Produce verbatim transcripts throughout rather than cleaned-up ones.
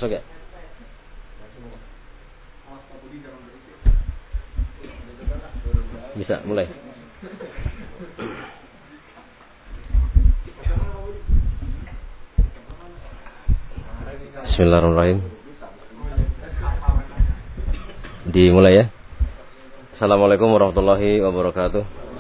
Masuk ya? Bisa, mulai. Bismillahirrahmanirrahim. Dimulai ya. Assalamualaikum warahmatullahi wabarakatuh.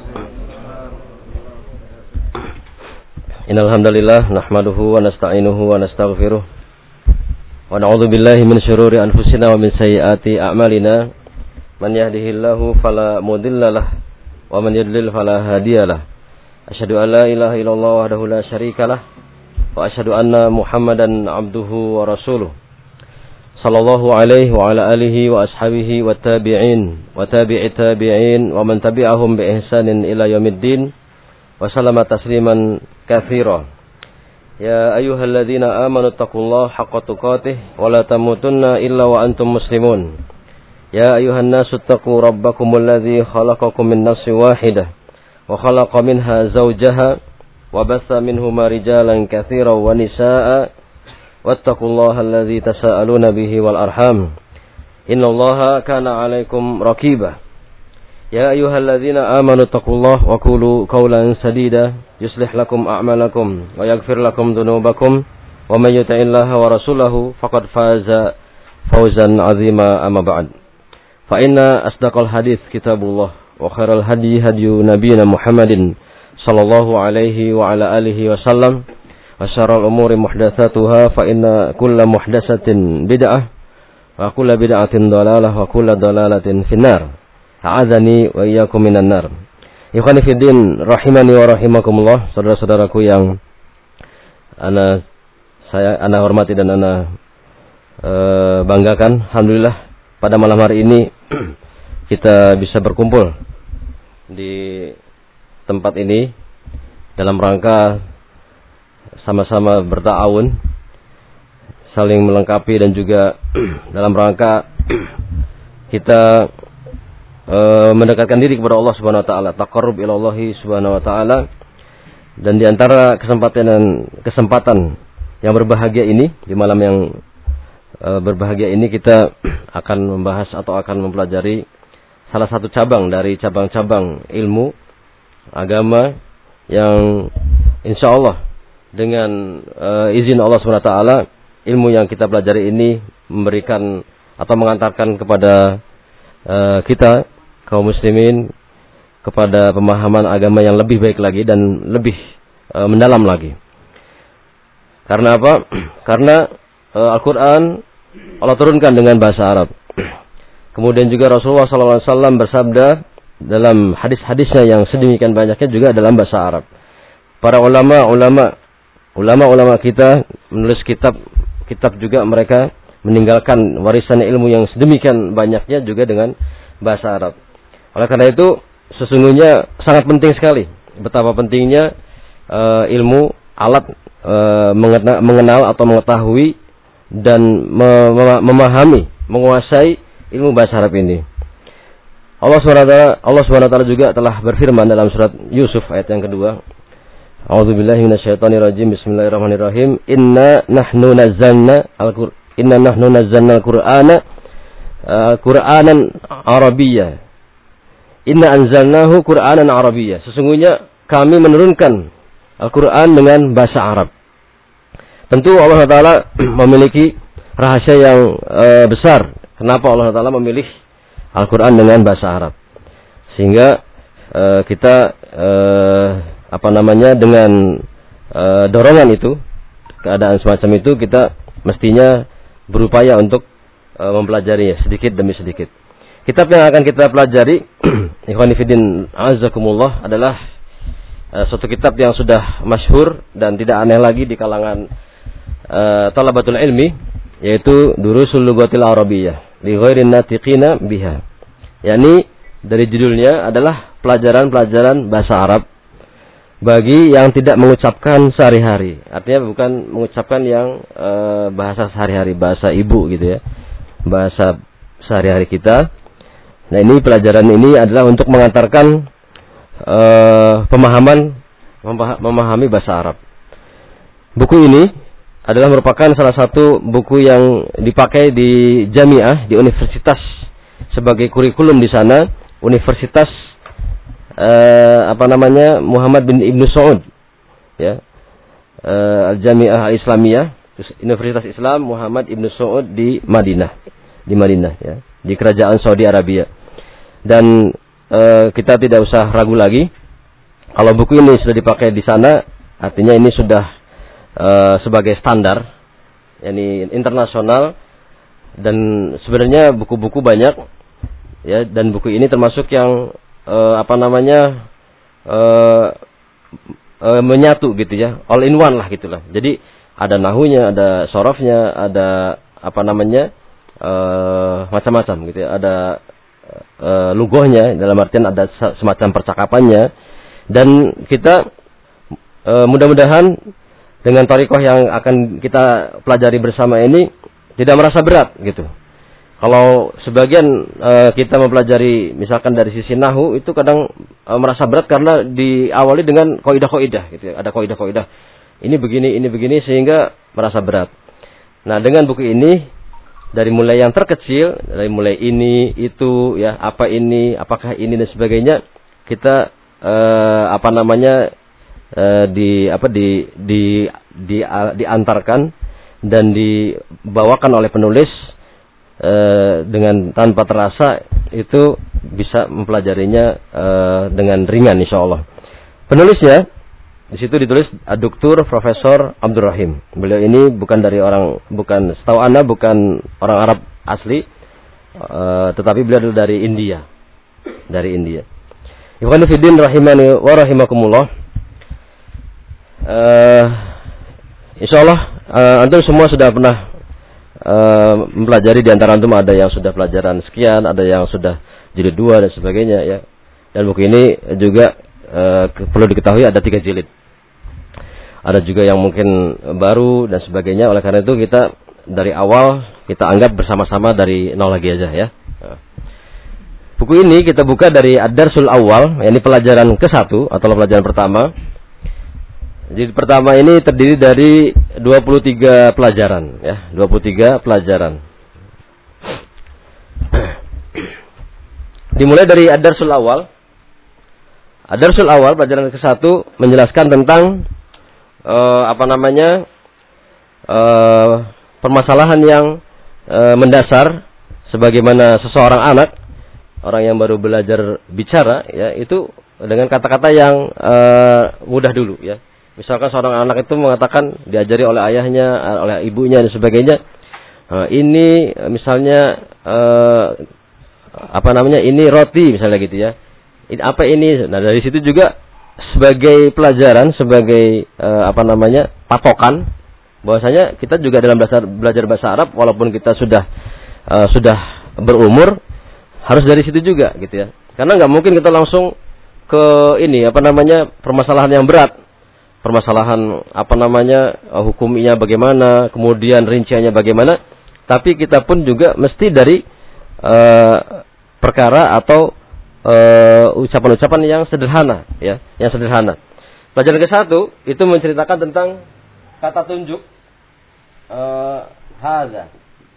Innal hamdalillah nahmaduhu wa nasta'inuhu wa nastaghfiruh. Wa na'udzu billahi min syururi anfusina wa min sayyiati a'malina. Man yahdihillahu fala mudhillalah wa man yudlil fala hadiyalah. Asyhadu an la ilaha illallah wahdahu la syarikalah wa asyhadu anna Muhammadan abduhu wa rasuluh. Sallallahu alaihi wa ala alihi wa ashabihi wa tabi'in wa tabi'i tabi'in wa man tabi'ahum bi ihsanin ila yaumiddin wa sallama tasliman katsira. Ya ayyuhalladzina amanu taqullaha haqqa tuqatih wa la tamutunna illa wa antum muslimun. Ya ayyuhan nasu taqu rabbakumul ladzi khalaqakum min nafsin wahidah wa khalaqa minha zawjaha wa batha minhuma rijalan katsiran wa nisaa'a wattaqullaha alladzi tasaaluna bihi wal arham innallaha kana 'alaikum raqiba. Ya ayyuhalladzina amanu taqullaha wa qulu qawlan sadida yuslih lakum a'malakum wa yaghfir lakum dhunubakum wa may yuti'illaha wa rasulahu faqad faza fawzan 'azima amma ba'd. Fa inna asdaqal hadits kitabullah wa khairal hadyi hadyu nabiyina Muhammadin sallallahu alaihi wa ala alihi wasallam wa syarrul umuri muhdatsatuha fa inna kulla muhdatsatin bid'ah wa kulla bid'atin dhalalah wa kulla dhalalatin finnar. A'adzani wa iyyakum minan nar. Ikhwani fid din rahimani wa rahimakumullah, saudara-saudaraku yang ana saya ana hormati dan ana e, banggakan. Alhamdulillah pada malam hari ini kita bisa berkumpul di tempat ini dalam rangka sama-sama berta'awun, saling melengkapi dan juga dalam rangka kita e, mendekatkan diri kepada Allah Subhanahu wa taala, taqarrub ila Allah Subhanahu wa taala. Dan di antara kesempatan dan kesempatan yang berbahagia ini, di malam yang e, berbahagia ini kita akan membahas atau akan mempelajari salah satu cabang dari cabang-cabang ilmu agama yang insya Allah dengan uh, izin Allah subhanahu wa taala ilmu yang kita pelajari ini memberikan atau mengantarkan kepada uh, kita kaum muslimin kepada pemahaman agama yang lebih baik lagi dan lebih uh, mendalam lagi. Karena apa? Karena uh, Al-Quran Allah turunkan dengan bahasa Arab. Kemudian juga Rasulullah sallallahu alaihi wasallam bersabda dalam hadis-hadisnya yang sedemikian banyaknya juga dalam bahasa Arab. Para ulama-ulama ulama-ulama kita menulis kitab kitab juga mereka meninggalkan warisan ilmu yang sedemikian banyaknya juga dengan bahasa Arab. Oleh karena itu sesungguhnya sangat penting sekali betapa pentingnya uh, ilmu alat uh, mengenal, mengenal atau mengetahui dan mem- memahami, menguasai ilmu bahasa Arab ini. Allah subhanahu wa taala Allah subhanahu wa taala juga telah berfirman dalam surat Yusuf ayat yang kedua. A'udzubillahi minasyaitonirrajim. Bismillahirrahmanirrahim. Inna nahnu nazzalna al-Qur'an Inna nahnu nazzalna al-Qur'ana uh, Qur'anan Arabiyya. Inna anzalnahu Qur'anan Arabiyya. Sesungguhnya kami menurunkan Al-Qur'an dengan bahasa Arab. Tentu Allah taala memiliki rahasia yang uh, besar. Kenapa Allah taala memilih Al-Quran dengan bahasa Arab, sehingga uh, kita uh, apa namanya dengan uh, dorongan itu, keadaan semacam itu kita mestinya berupaya untuk uh, mempelajarinya sedikit demi sedikit. Kitab yang akan kita pelajari ikhwani fiddin azakumullah adalah uh, suatu kitab yang sudah masyhur dan tidak aneh lagi di kalangan uh, talabatul ilmi, yaitu Durusul Lughatil Arabiyyah li ghairin natiqina biha. yakni dari judulnya adalah pelajaran-pelajaran bahasa Arab bagi yang tidak mengucapkan sehari-hari. Artinya bukan mengucapkan yang e, bahasa sehari-hari, bahasa ibu gitu ya. Bahasa sehari-hari kita. Nah, ini pelajaran ini adalah untuk mengantarkan e, pemahaman memahami bahasa Arab. Buku ini adalah merupakan salah satu buku yang dipakai di jamiah, di universitas sebagai kurikulum di sana, Universitas eh, apa namanya Muhammad bin Ibnu Saud, ya, eh, Al-Jami'ah Al-Islamiyah, Universitas Islam Muhammad Ibnu Saud di Madinah, di Madinah, ya, di Kerajaan Saudi Arabia. Dan eh, kita tidak usah ragu lagi, kalau buku ini sudah dipakai di sana, artinya ini sudah Uh, sebagai standar, yakni internasional, dan sebenarnya buku-buku banyak, ya, dan buku ini termasuk yang uh, apa namanya uh, uh, menyatu gitu ya, all in one lah gitulah. Jadi ada nahunya, ada sorofnya, ada apa namanya uh, macam-macam gitu ya, ada uh, lugohnya, dalam artian ada semacam percakapannya, dan kita uh, mudah-mudahan dengan thariqah yang akan kita pelajari bersama ini tidak merasa berat gitu. Kalau sebagian uh, kita mempelajari misalkan dari sisi nahu itu kadang uh, merasa berat karena diawali dengan kaidah-kaidah gitu ya. Ada kaidah-kaidah. Ini begini, ini begini sehingga merasa berat. Nah, dengan buku ini dari mulai yang terkecil, dari mulai ini, itu ya, apa ini, apakah ini dan sebagainya, kita uh, apa namanya Uh, di apa di di di uh, diantarkan dan dibawakan oleh penulis uh, dengan tanpa terasa, itu bisa mempelajarinya uh, dengan ringan insyaallah. Penulisnya di situ ditulis Doktor Profesor Abdul Rahim. Beliau ini bukan dari orang bukan setahu Anda bukan orang Arab asli, uh, tetapi beliau dari India. Dari India. Ikhwanu fiddin rahimani wa rahimakumullah. Uh, insyaallah uh, antum semua sudah pernah uh, mempelajari, di antara antum ada yang sudah pelajaran sekian, ada yang sudah jilid dua dan sebagainya ya. Dan buku ini juga uh, perlu diketahui ada tiga jilid. Ada juga yang mungkin baru dan sebagainya. Oleh karena itu kita dari awal kita anggap bersama-sama dari nol lagi aja ya. Uh. Buku ini kita buka dari Ad-Darsul Awal, yakni pelajaran ke satu atau pelajaran pertama. Jadi pertama ini terdiri dari dua puluh tiga pelajaran ya, dua puluh tiga pelajaran. Dimulai dari Ad-Darsul Awal. Ad-Darsul Awal pelajaran ke satu menjelaskan tentang uh, apa namanya uh, permasalahan yang uh, mendasar, sebagaimana seseorang anak, orang yang baru belajar bicara ya, itu dengan kata-kata yang uh, mudah dulu ya. Misalkan seorang anak itu mengatakan diajari oleh ayahnya, oleh ibunya dan sebagainya. Uh, ini misalnya uh, apa namanya? Ini roti misalnya gitu ya. Ini apa ini? Nah, dari situ juga sebagai pelajaran, sebagai uh, apa namanya? patokan bahwasanya kita juga dalam belajar belajar bahasa Arab, walaupun kita sudah uh, sudah berumur, harus dari situ juga gitu ya. Karena nggak mungkin kita langsung ke ini apa namanya? permasalahan yang berat. Permasalahan apa namanya hukumnya bagaimana, kemudian rinciannya bagaimana, tapi kita pun juga mesti dari uh, perkara atau uh, ucapan-ucapan yang sederhana ya, yang sederhana. Pelajaran ke satu itu menceritakan tentang kata tunjuk uh, hadza.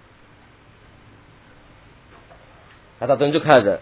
Kata tunjuk hadza.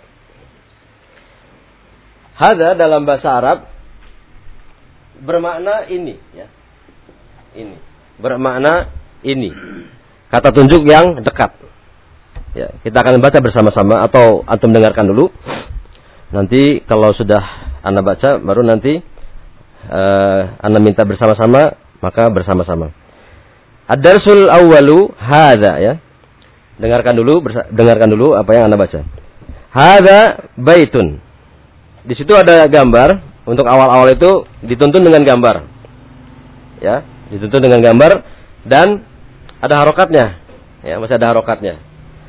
Hadza dalam bahasa Arab bermakna ini ya. Ini bermakna ini. Kata tunjuk yang dekat. Ya, kita akan baca bersama-sama atau antum dengarkan dulu. Nanti kalau sudah Anda baca baru nanti uh, Anda minta bersama-sama, maka bersama-sama. Ad-darsul awwalu hadza ya. Dengarkan dulu dengarkan dulu apa yang Anda baca. Hadza baitun. Di situ ada gambar. Untuk awal-awal itu dituntun dengan gambar. Ya, dituntun dengan gambar dan ada harokatnya. Ya, masih ada harokatnya.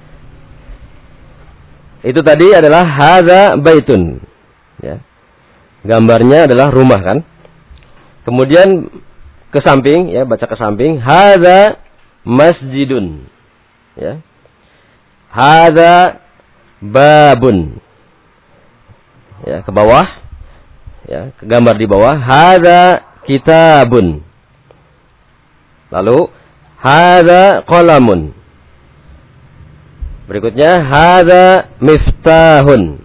Itu tadi adalah hadza baitun. Ya. Gambarnya adalah rumah kan? Kemudian ke samping ya, baca ke samping, hadza masjidun. Ya. Hadza babun. Ya, ke bawah. Ya, gambar di bawah hadza kitabun. Lalu Hadza qalamun. Berikutnya hadza miftahun.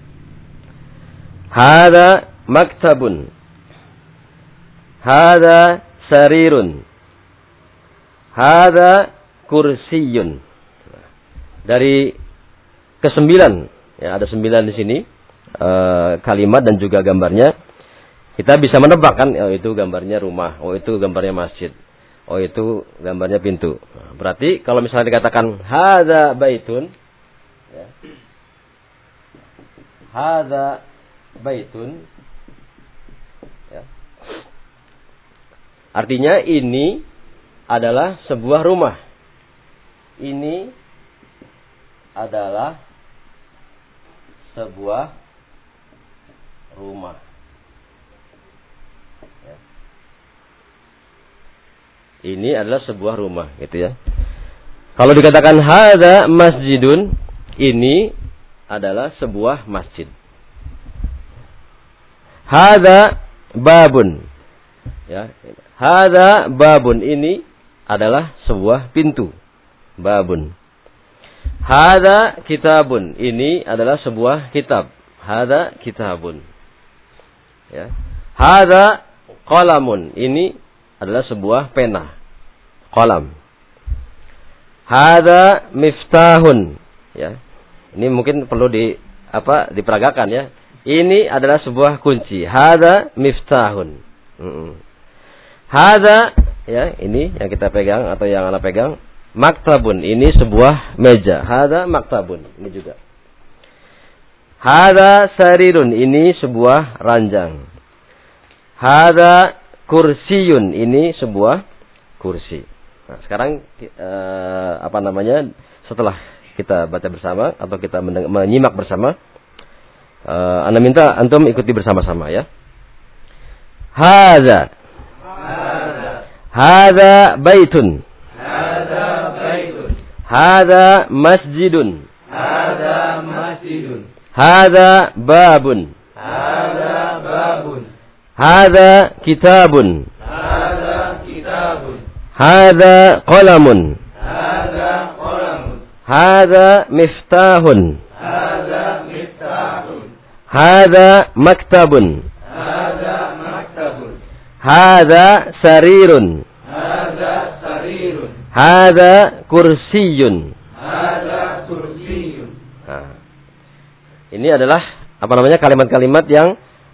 Hadza maktabun. Hadza sarirun. Hadza kursiyun. Dari kesembilan, ya ada sembilan di sini uh, kalimat dan juga gambarnya. Kita bisa menebak kan, oh itu gambarnya rumah, oh itu gambarnya masjid. Oh itu gambarnya pintu. Nah, berarti kalau misalnya dikatakan hadza baitun, ya. Hadza baitun, ya. Artinya ini adalah sebuah rumah. Ini adalah sebuah rumah. Ini adalah sebuah rumah, gitu ya. Kalau dikatakan hadza masjidun, ini adalah sebuah masjid. Hadza babun, ya. Hadza babun, ini adalah sebuah pintu. Babun. Hadza kitabun, ini adalah sebuah kitab. Hadza kitabun. Ya. Hadza qalamun, ini adalah sebuah pena, qalam. Hadza miftahun, ya. Ini mungkin perlu di apa diperagakan ya. Ini adalah sebuah kunci. Hadza miftahun. Mm-mm. Hadza, ya, ini yang kita pegang atau yang Anda pegang, maktabun, ini sebuah meja. Hadza maktabun, ini juga. Hadza sarirun, ini sebuah ranjang. Hadza kursiyun, ini sebuah kursi. Nah, sekarang eh, apa namanya? Setelah kita baca bersama atau kita menyimak bersama, eh, Anda minta antum ikuti bersama-sama ya. Hadza. Hadza baitun. Hadza baitun. Hadza masjidun. Hadza masjidun. Hadza babun. Hadza babun. Hadza kitabun. Hadza kitabun. Hadza qalamun. Hadza qalamun. Hadza miftahun. Hadza miftahun. Hadza maktabun. Hadza maktabun. Hadza sarirun. Hadza sarirun. Hadza kursiyun. Hadza kursiyun. Nah, ini adalah apa namanya kalimat-kalimat yang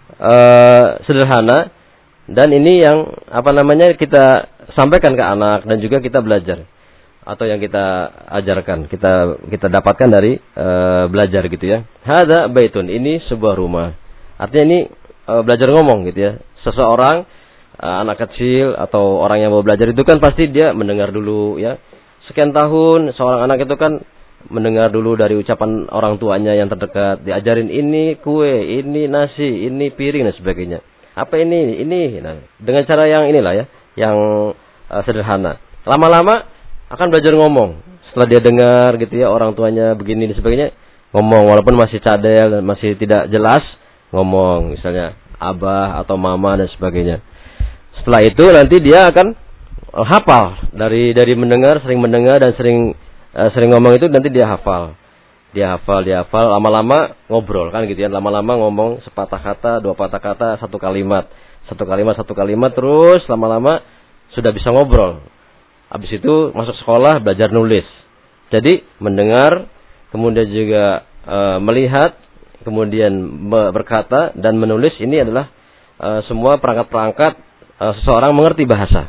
Uh, sederhana, dan ini yang apa namanya kita sampaikan ke anak dan juga kita belajar atau yang kita ajarkan, kita kita dapatkan dari uh, belajar gitu ya. Hadza baitun, ini sebuah rumah. Artinya ini uh, belajar ngomong gitu ya. Seseorang uh, anak kecil atau orang yang mau belajar itu kan pasti dia mendengar dulu ya. Sekian tahun seorang anak itu kan mendengar dulu dari ucapan orang tuanya yang terdekat, diajarin ini kue, ini nasi, ini piring dan sebagainya. Apa ini? Ini. Nah, dengan cara yang inilah ya, yang uh, sederhana. Lama-lama akan belajar ngomong. Setelah dia dengar gitu ya orang tuanya begini dan sebagainya, ngomong walaupun masih cadel dan masih tidak jelas, ngomong misalnya abah atau mama dan sebagainya. Setelah itu nanti dia akan uh, hafal dari dari mendengar, sering mendengar dan sering sering ngomong itu nanti dia hafal. Dia hafal, dia hafal, lama-lama ngobrol kan gitu ya. Lama-lama ngomong sepatah kata, dua patah kata, satu kalimat. Satu kalimat, satu kalimat, terus lama-lama sudah bisa ngobrol. Habis itu masuk sekolah, belajar nulis. Jadi mendengar, kemudian juga e, melihat, kemudian berkata dan menulis, ini adalah e, semua perangkat-perangkat e, seseorang mengerti bahasa.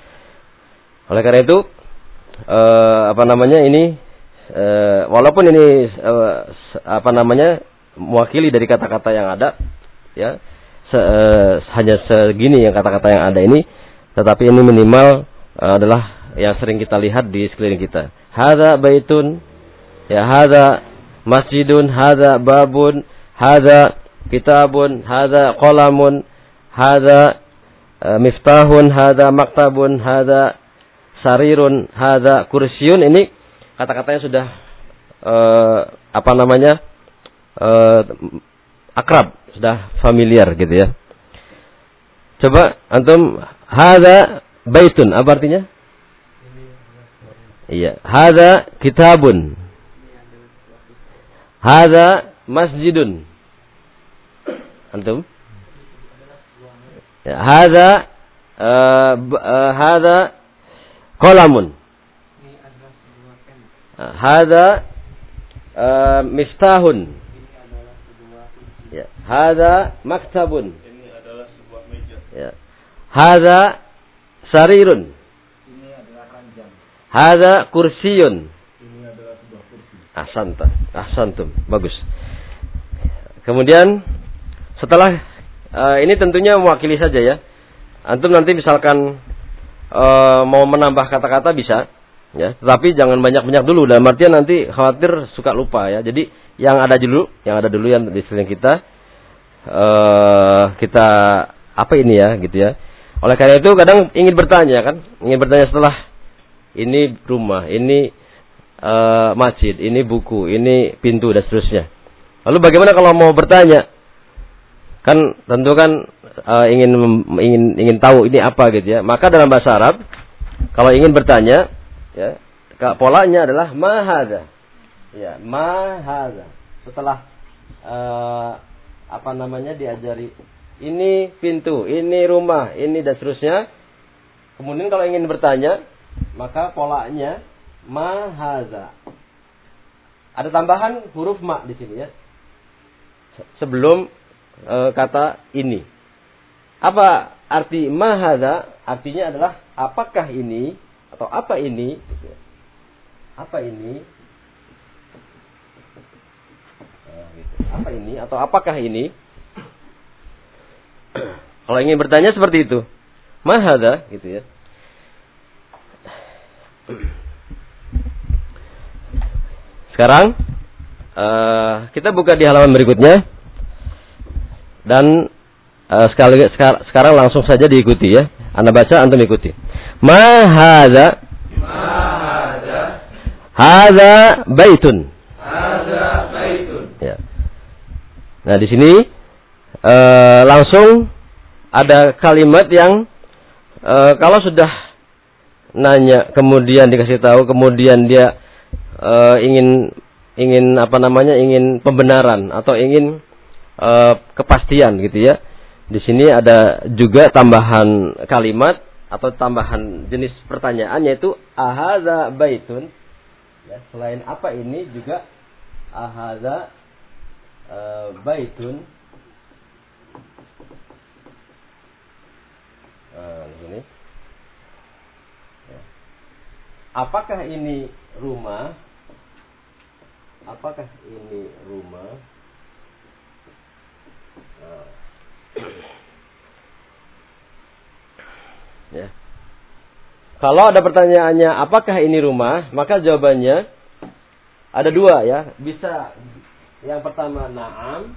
Oleh karena itu, Uh, apa namanya ini uh, walaupun ini uh, apa namanya mewakili dari kata-kata yang ada ya se, uh, hanya segini yang kata-kata yang ada ini, tetapi ini minimal uh, adalah yang sering kita lihat di sekeliling kita. Hadza baitun, ya hadza masjidun, hadza babun, hadza kitabun, hadza qalamun, hadza uh, miftahun, hadza maktabun, hadza sarirun, hadza kursiyun. Ini kata-katanya sudah uh, apa namanya uh, akrab, sudah familiar gitu ya. Coba antum hadza baitun, apa artinya? Ini Iya, hadza kitabun. Hadza masjidun. Antum? Ya, hadza uh, uh, hadza qalamun. Uh, hadza uh, miftahun. Ya, hadza maktabun. Ini adalah sebuah meja. Ya. Hadza sarirun. Ini adalah ranjang. Hadza kursiyun. Ini adalah sebuah kursi. Ahsanta, ahsantum, bagus. Kemudian setelah uh, ini tentunya mewakili saja ya. Antum nanti misalkan uh, mau menambah kata-kata bisa, ya. Tetapi jangan banyak-banyak dulu. Dalam artian nanti khawatir suka lupa ya. Jadi yang ada dulu, yang ada dulu yang di sekeliling kita, uh, kita apa ini ya, gitu ya. Oleh karena itu kadang ingin bertanya kan, ingin bertanya setelah ini rumah, ini uh, masjid, ini buku, ini pintu dan seterusnya. Lalu bagaimana kalau mau bertanya? Kan tentu kan uh, ingin ingin ingin tahu ini apa gitu ya. Maka dalam bahasa Arab kalau ingin bertanya ya, polanya adalah ma hadza. Ya, ma hadza. Setelah uh, apa namanya diajari ini pintu, ini rumah, ini dan seterusnya. Kemudian kalau ingin bertanya, maka polanya ma hadza. Ada tambahan huruf ma di sini ya. Sebelum e, kata ini. Apa arti ma hadza? Artinya adalah apakah ini atau apa ini? Apa ini? Apa ini atau apakah ini? Kalau ingin bertanya seperti itu. Ma hadza gitu ya. Sekarang uh, kita buka di halaman berikutnya dan uh, sekali sekar, sekarang langsung saja diikuti ya. Anda baca, antum ikuti. Ma hadza? Ma hadza? Hadza baitun. Hadza baitun. Ya. Nah di sini uh, langsung ada kalimat yang uh, kalau sudah nanya kemudian dikasih tahu kemudian dia Uh, ingin ingin apa namanya ingin pembenaran atau ingin uh, kepastian gitu ya. Di sini ada juga tambahan kalimat atau tambahan jenis pertanyaan yaitu ahadza baitun. Ya, selain apa ini juga ahadza uh, baitun. Nah, di sini. Ya. Apakah ini rumah? Apakah ini rumah? Nah. Ya. Kalau ada pertanyaannya apakah ini rumah, maka jawabannya ada dua ya. Bisa yang pertama na'am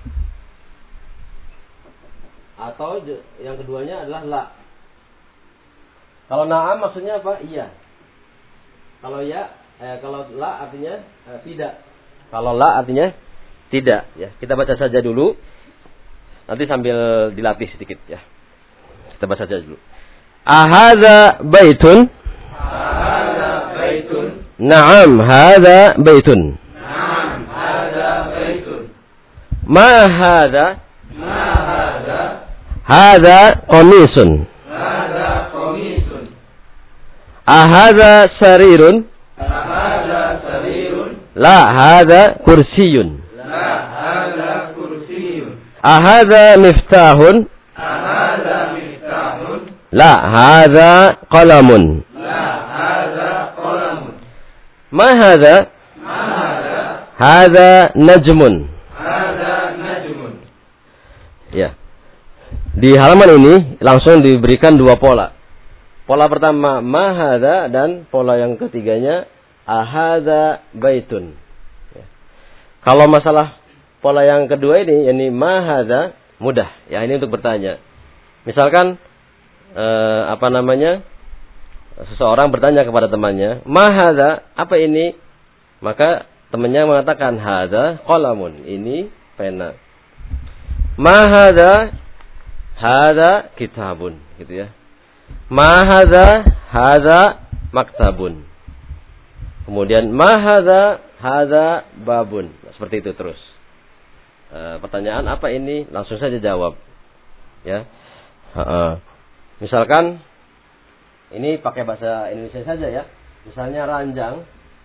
atau yang keduanya adalah la. Kalau na'am maksudnya apa? Iya. Kalau ya, eh, kalau la artinya eh, tidak. Kalau la artinya tidak ya. Kita baca saja dulu. Nanti sambil dilatih sedikit ya. Kita baca saja dulu. Ahadza baitun? Ahadza baitun. Naam, hadza baitun. Naam, hadza baitun. Ma hadza? Ma hadza? Hadza qamisun. Hadza qamisun. Ahadza sarirun? Hadza sarirun. La, hadza kursiyun. La, hadza kursiyun. Ahadza miftahun? Ahadza miftahun. La, hadza qalamun. La, hadza qalamun. Ma hadza? Ma hadza? Hadza najmun. Hadza najmun. Ya. Di halaman ini langsung diberikan dua pola. Pola pertama ma hadza dan pola yang ketiganya ahadza baitun. Ya. Kalau masalah pola yang kedua ini, yakni ma hadza, mudah. Ya ini untuk bertanya. Misalkan eh, apa namanya? Seseorang bertanya kepada temannya, ma hadza, apa ini? Maka temannya mengatakan hadza qalamun, ini pena. Ma hadza, hadza kitabun, gitu ya. Ma hadza, hadza maktabun. Kemudian ma hadza, hadza babun. Seperti itu terus. E, pertanyaan apa ini? Langsung saja jawab. Ya. Ha-ha. Misalkan ini pakai bahasa Indonesia saja ya. Misalnya ranjang.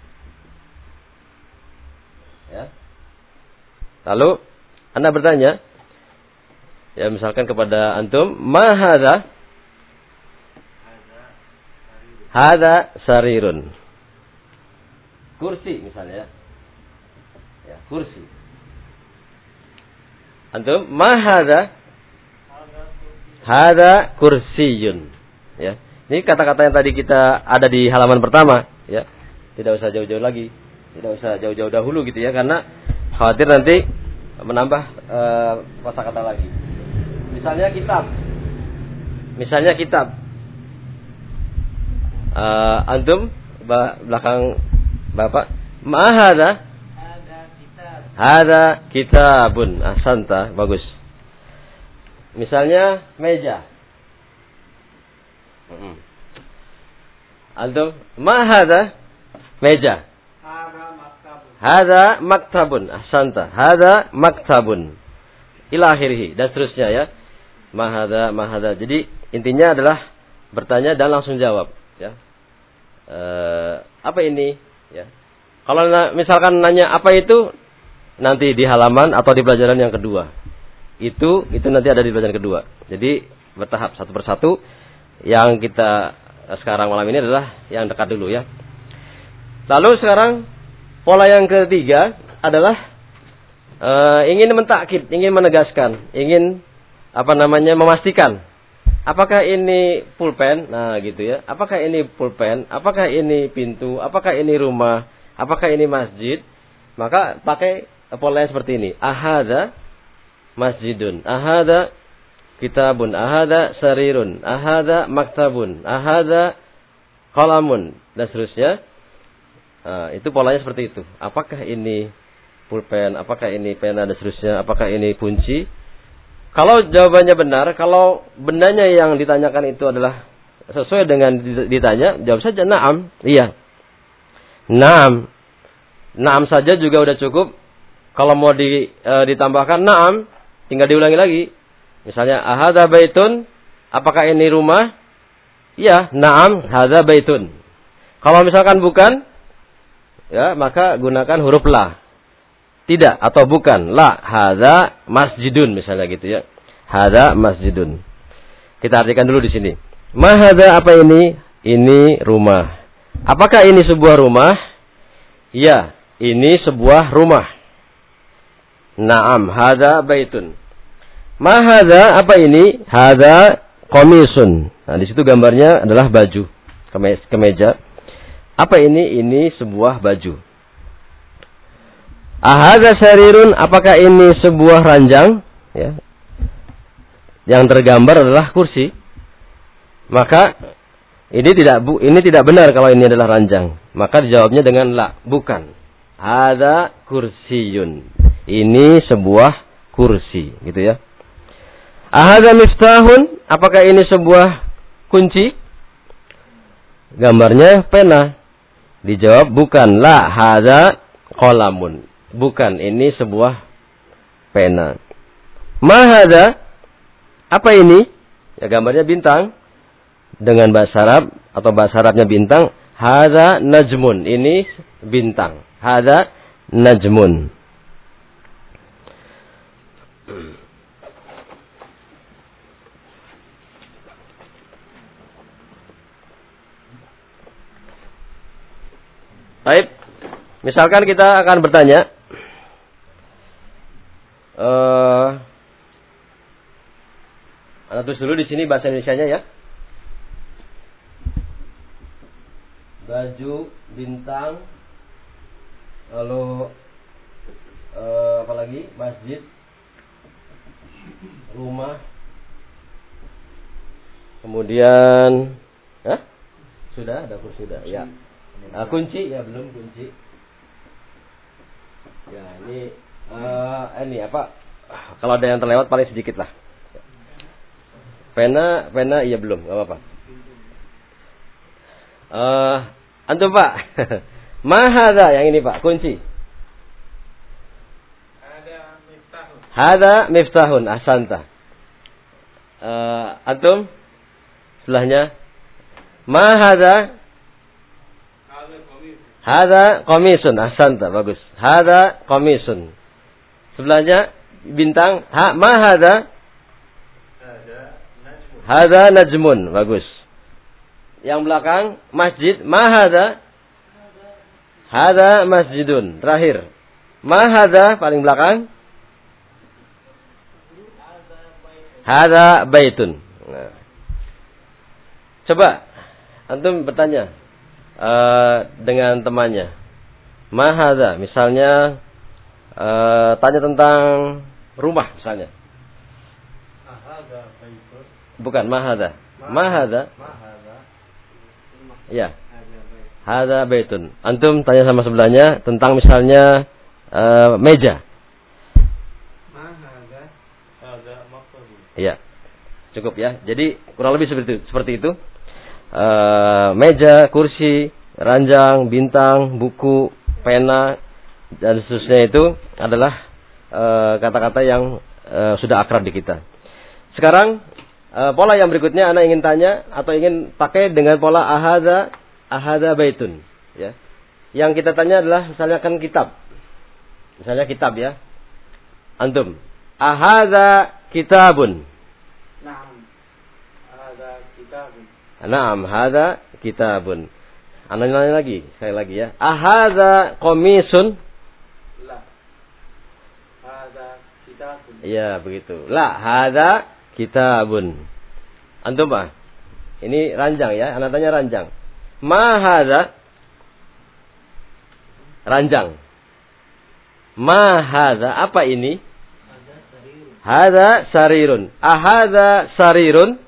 Ya. Lalu Anda bertanya, ya misalkan kepada antum, ma hadza? Hadza sarirun. Kursi misalnya. Ya, kursi. Antum, ma hadza? Hadza kursiyun. Ya. Ini kata-kata yang tadi kita ada di halaman pertama, ya. Tidak usah jauh-jauh lagi. Tidak usah jauh-jauh dahulu gitu ya, karena khawatir nanti menambah uh, kosakata lagi. Misalnya kitab. Misalnya kitab. Uh, antum belakang Bapak, ma hadza? Hadza kitab. Hadza kitabun. Ahsanta, bagus. Misalnya meja. Hmm. Antum, ma hadza? Meja. Hadza maktabun. Hadza maktabun. Ahsanta. Hadza maktabun. Ila akhirih dan seterusnya ya. Ma hadza, ma hadza. Jadi intinya adalah bertanya dan langsung jawab, ya. E, apa ini? Ya. Kalau na- misalkan nanya apa itu, nanti di halaman atau di pelajaran yang kedua. Itu itu nanti ada di pelajaran kedua. Jadi bertahap satu persatu. Yang kita sekarang malam ini adalah yang dekat dulu ya. Lalu sekarang pola yang ketiga adalah e, ingin mentakkid, ingin menegaskan, ingin apa namanya memastikan. Apakah ini pulpen? Nah gitu ya. Apakah ini pulpen? Apakah ini pintu? Apakah ini rumah? Apakah ini masjid? Maka pakai pola yang seperti ini. Ahadza masjidun. Ahadza kitabun. Ahadza sarirun. Ahadza maktabun. Ahadza qalamun. Dan seterusnya. Nah, itu polanya seperti itu. Apakah ini pulpen? Apakah ini pena? Dan seterusnya. Apakah ini kunci? Kalau jawabannya benar, kalau bendanya yang ditanyakan itu adalah sesuai dengan ditanya, jawab saja na'am, iya. Na'am. Na'am saja juga udah cukup. Kalau mau di, e, ditambahkan na'am, tinggal diulangi lagi. Misalnya, ahadza baitun, apakah ini rumah? Iya, na'am, hadza baitun. Kalau misalkan bukan, ya, maka gunakan huruf la. Tidak atau bukan. La, hadza masjidun misalnya gitu ya. Hadza masjidun. Kita artikan dulu di sini. Ma hadza apa ini? Ini rumah. Apakah ini sebuah rumah? Ya, ini sebuah rumah. Naam, hadza baitun. Ma hadza apa ini? Hadza qamisun. Nah, di situ gambarnya adalah baju, kemeja. Apa ini? Ini sebuah baju. Ahadza sarirun, apakah ini sebuah ranjang? Ya. Yang tergambar adalah kursi. Maka ini tidak bu, ini tidak benar kalau ini adalah ranjang. Maka dijawabnya dengan la, bukan. Hadza kursiyun. Ini sebuah kursi, gitu ya. Ahadza miftahun, apakah ini sebuah kunci? Gambarnya pena. Dijawab bukan. La, hadza qalamun. Bukan, ini sebuah pena. Ma hadza? Apa ini? Ya gambarnya bintang. Dengan bahasa Arab atau bahasa Arabnya bintang, hadza najmun. Ini bintang. Hadza najmun. Baik. Misalkan kita akan bertanya, Uh, Anda tulis dulu di sini bahasa Indonesianya ya. Baju, bintang, lalu uh, apa lagi? Masjid, rumah, kemudian, Hah? Sudah, dapur sudah, ya. Uh, kunci, ya belum kunci. Ya ini. Uh, ini apa? Kalau ada yang terlewat paling sedikit lah. Pena, pena, iya belum, nggak apa-apa. Uh, antum Pak, Ma hadza, yang ini Pak, kunci. Hada miftahun. Hada miftahun. Ahsanta. Uh, antum sebelahnya. Ma hadza? Hada qamis. Hada qamisun. Ahsanta, bagus. Hada qamisun. Sebelahnya bintang. Ha, ma hadza? Hada najmun. Hada najmun. Bagus. Yang belakang masjid. Ma hadza? Hada masjidun. Terakhir. Ma hadza paling belakang? Hada baitun. Nah. Coba antum bertanya uh, dengan temannya. Ma hadza, misalnya uh, tanya tentang rumah misalnya. Hada baitun. Bukan ma hadza. Ma hadza. Ma hada. Ya. Hada baitun. Antum tanya sama sebelahnya tentang misalnya uh, meja. Ma hada. Hada maktabun. Iya. Cukup ya. Jadi kurang lebih seperti itu. Seperti itu. Uh, meja, kursi, ranjang, bintang, buku, pena dan seterusnya itu adalah uh, kata-kata yang uh, sudah akrab di kita. Sekarang uh, pola yang berikutnya Anda ingin tanya atau ingin pakai dengan pola ahadza ahadza baitun, ya. Yang kita tanya adalah misalnya kan kitab. Misalnya kitab ya. Antum, ahadza kitabun. Naam. Hada kitabun. Naam, hadza kitabun. Anda nanya lagi, sekali lagi ya. Ahadza qamisun? La. Hada kitabun. Iya, begitu. La, hadza kitabun. Antum Pak? Ini ranjang ya, Anda tanya ranjang. Ma hadza? Ranjang. Ma hadza, apa ini? Hadza sarirun. Ahadza sarirun?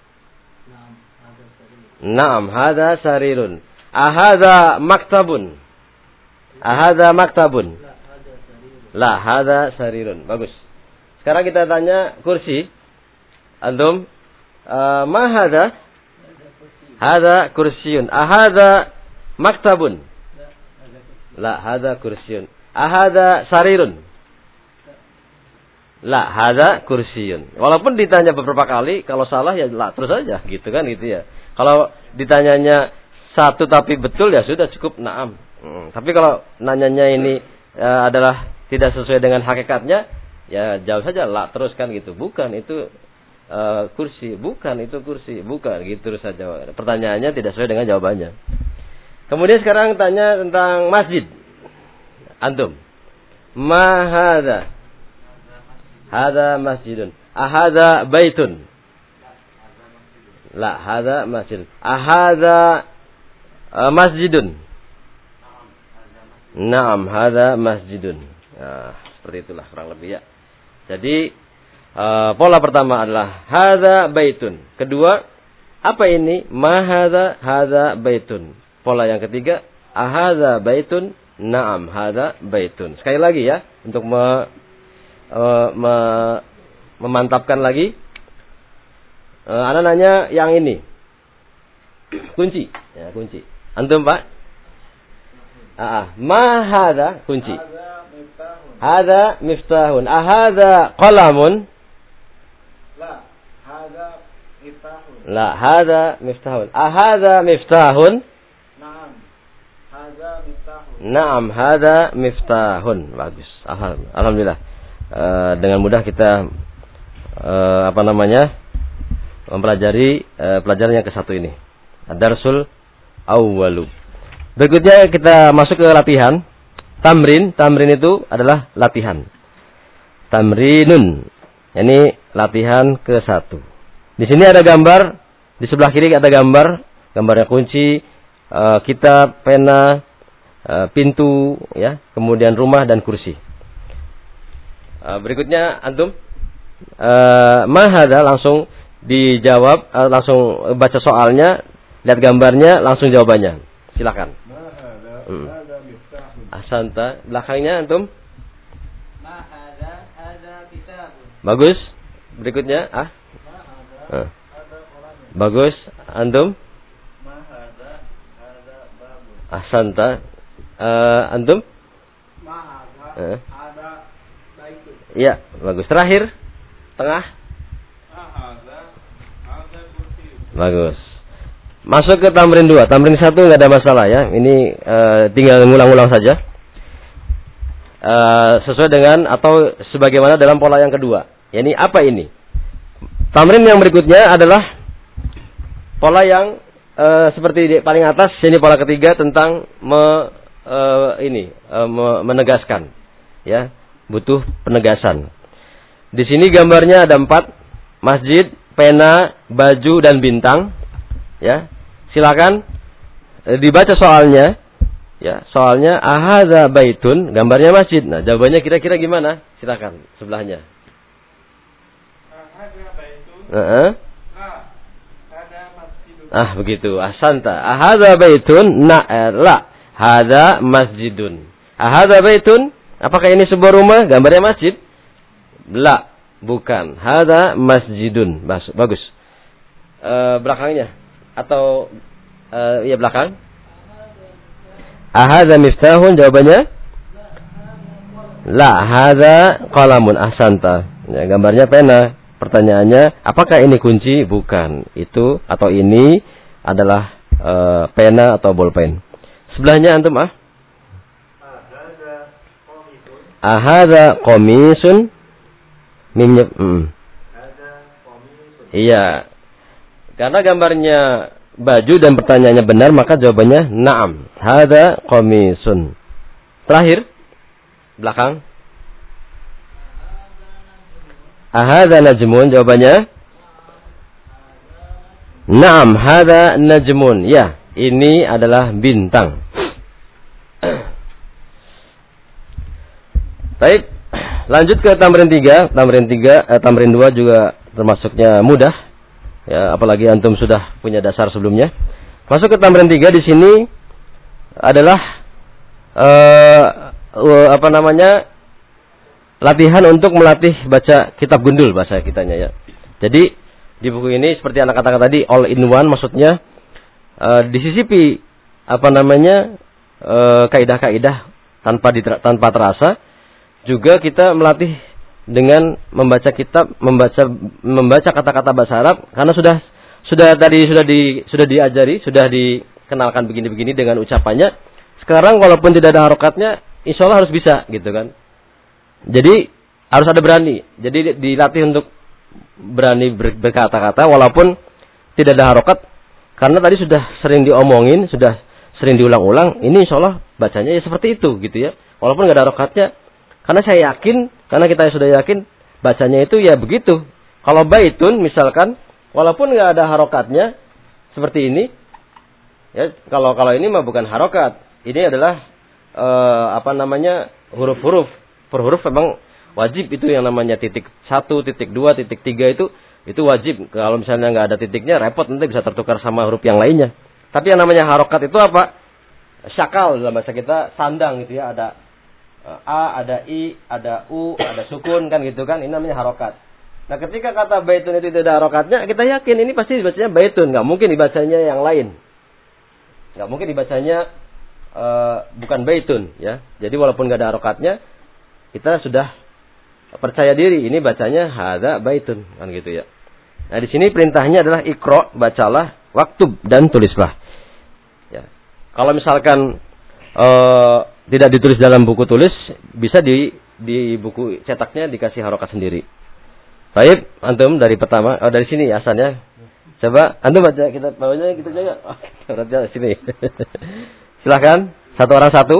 Naam, hadza sarirun. Ahadza maktabun? Ahadza maktabun? La, hadza sarirun. Bagus. Sekarang kita tanya kursi. Antum, uh, ma hadza? Hadza kursiyun. Ahadza maktabun? La, hadza kursiyun. Ahadza sarirun? La, hadza kursiyun. Walaupun ditanya beberapa kali, kalau salah ya la terus aja, gitu kan gitu ya. Kalau ditanyanya satu tapi betul ya sudah cukup na'am. Hmm, tapi kalau nanyanya ini uh, adalah tidak sesuai dengan hakikatnya, ya jawab saja la terus kan gitu. Bukan itu uh, kursi, bukan itu kursi, bukan gitu terus saja. Pertanyaannya tidak sesuai dengan jawabannya. Kemudian sekarang tanya tentang masjid. Antum, ma hadza? Hadza masjidun. Ahadza baitun? La, hadza masjid. Ahadza uh, masjidun? Naam, hadza masjidun. Nah, seperti itulah kurang lebih ya. Jadi uh, pola pertama adalah hadza baitun. Kedua, apa ini? Ma hadza? Hadza baitun. Pola yang ketiga, ahadza baitun? Naam, hadza baitun. Sekali lagi ya, untuk me, uh, me, memantapkan lagi. Uh, Anda nanya yang ini. Kunci. Ya, kunci. Antum Pak? Ah, ma hadza? Kunci. Hadza miftahun. Ahadza qalamun? La. Hada miftahun. La, hadza miftahun. Ahadza miftahun? Naam. Hada miftahun. Naam, hadza miftahun. Bagus. Alhamdulillah. Uh, dengan mudah kita uh, apa namanya? mempelajari uh, pelajaran yang ke satu ini. Ad-darsul awwalu. Berikutnya kita masuk ke latihan. Tamrin, tamrin itu adalah latihan. Tamrinun. Ini latihan ke satu. Di sini ada gambar, di sebelah kiri ada gambar, gambarnya kunci, uh, kitab, pena, uh, pintu, ya, kemudian rumah dan kursi. Uh, berikutnya antum, uh, ma hadza, langsung dijawab, uh, langsung baca soalnya, lihat gambarnya, langsung jawabannya. Silakan. Hmm. Ahsanta. Belakangnya antum? Ma hada hada kitabun. Bagus. Berikutnya ah. Uh. Bagus. Antum? Ma hada hada babun. Ahsanta. Uh, antum? Ma hadza Uh. hadza baitun. Iya, bagus. Terakhir, tengah. Ma hadza hadza kursi. Bagus. Masuk ke tamrin dua. Tamrin satu nggak ada masalah ya. Ini uh, tinggal ngulang-ngulang saja. Uh, sesuai dengan atau sebagaimana dalam pola yang kedua. Ya, ini apa ini? Tamrin yang berikutnya adalah pola yang uh, seperti di paling atas. Ini pola ketiga tentang me, uh, ini uh, me, menegaskan. Ya, butuh penegasan. Di sini gambarnya ada empat: masjid, pena, baju, dan bintang. Ya, silakan e, dibaca soalnya. Ya, soalnya ahadza baitun, gambarnya masjid. Nah, jawabannya kira-kira gimana? Silakan sebelahnya. Ahadza baitun. Heeh. La. Hadza masjidun. Ah, begitu. Ahsanta. Ahadza baitun? Na, eh, la. Hadza masjidun. Ahadza baitun? Apakah ini sebuah rumah? Gambarnya masjid? La, bukan. Hadza masjidun. Bagus. E, belakangnya atau uh, ya belakang. Ahadza miftahun, jawabannya la, hadza qalamun. Ahsanta. Ya, gambarnya pena. Pertanyaannya, apakah ini kunci? Bukan. Itu atau ini adalah uh, pena atau bolpen. Sebelahnya antum ah. Ahadza qamisun. Ahadza qamisun. Mimnya mm. Hadza qamisun. Iya. Karena gambarnya baju dan pertanyaannya benar, maka jawabannya na'am. Hadza qamisun. Terakhir, belakang. Ahadza najmun, jawabannya na'am, hadza najmun. Ya, ini adalah bintang. Baik, lanjut ke tamrin tiga. Tamrin tiga, eh, tamrin dua juga termasuknya mudah. Ya, apalagi antum sudah punya dasar sebelumnya. Masuk ke tamrin tiga, di sini adalah uh, uh, apa namanya? Latihan untuk melatih baca kitab gundul bahasa kitanya ya. Jadi di buku ini seperti anak katakan tadi, all in one, maksudnya uh, disisipi apa namanya? Uh, kaidah-kaidah tanpa diter- tanpa terasa. Juga kita melatih dengan membaca kitab, membaca membaca kata-kata bahasa Arab, karena sudah sudah tadi sudah di sudah diajari, sudah dikenalkan begini-begini dengan ucapannya. Sekarang walaupun tidak ada harokatnya, insya Allah harus bisa gitu kan. Jadi harus ada berani. Jadi dilatih untuk berani ber, berkata-kata walaupun tidak ada harokat, karena tadi sudah sering diomongin, sudah sering diulang-ulang. Ini insya Allah bacanya ya seperti itu gitu ya. Walaupun nggak ada harokatnya. Karena saya yakin, karena kita sudah yakin, bacanya itu ya begitu. Kalau baitun misalkan, walaupun nggak ada harokatnya, seperti ini, ya kalau kalau ini mah bukan harokat, ini adalah e, apa namanya huruf-huruf, per huruf memang wajib itu yang namanya titik satu, titik dua, titik tiga itu itu wajib. Kalau misalnya nggak ada titiknya, repot nanti bisa tertukar sama huruf yang lainnya. Tapi yang namanya harokat itu apa? Syakal dalam bahasa kita, sandang gitu ya, ada A, ada I, ada U, ada sukun kan gitu kan. Ini namanya harokat. Nah ketika kata baitun itu tidak ada harokatnya, kita yakin ini pasti dibacanya baitun. Nggak mungkin dibacanya yang lain. Nggak mungkin dibacanya uh, bukan baitun ya. Jadi walaupun nggak ada harokatnya, kita sudah percaya diri ini bacanya hadza baitun kan gitu ya. Nah di sini perintahnya adalah iqra, bacalah, waktub, dan tulislah. Ya. Kalau misalkan uh, tidak ditulis dalam buku tulis, bisa di di buku cetaknya dikasih harokat sendiri. Baik, antum dari pertama, oh dari sini asalnya. Coba antum baca, kita bawanya kita jaga. Oh, kita sini. Silakan, satu orang satu.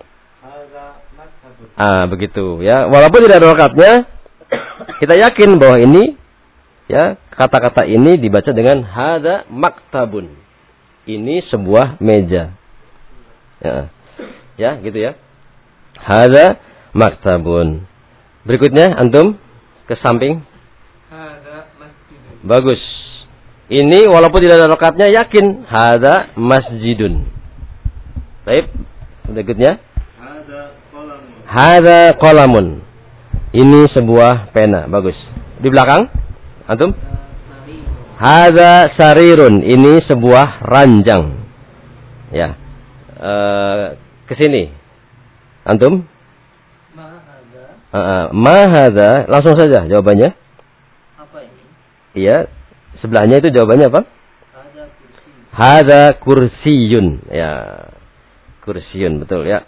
Ah, begitu ya. Walaupun tidak ada harokatnya, kita yakin bahwa ini ya, kata-kata ini dibaca dengan hadza maktabun. Ini sebuah meja. Ya. Ya, gitu ya. Hadza maktabun. Berikutnya antum ke samping. Hadza masjidun. Bagus. Ini walaupun tidak ada rokatnya, yakin hadza masjidun. Baik. Berikutnya. Hadza qalamun. Hadza qalamun. Ini sebuah pena. Bagus. Di belakang antum. Hadza sarirun. Ini sebuah ranjang. Ya. Uh, ke sini. Antum? Ma hadza. Uh, uh, ma hadza, langsung saja jawabannya. Apa ini? Iya, sebelahnya itu jawabannya apa? Hadza kursi. Hadza kursiyun. Ya. Kursiyun, betul ya.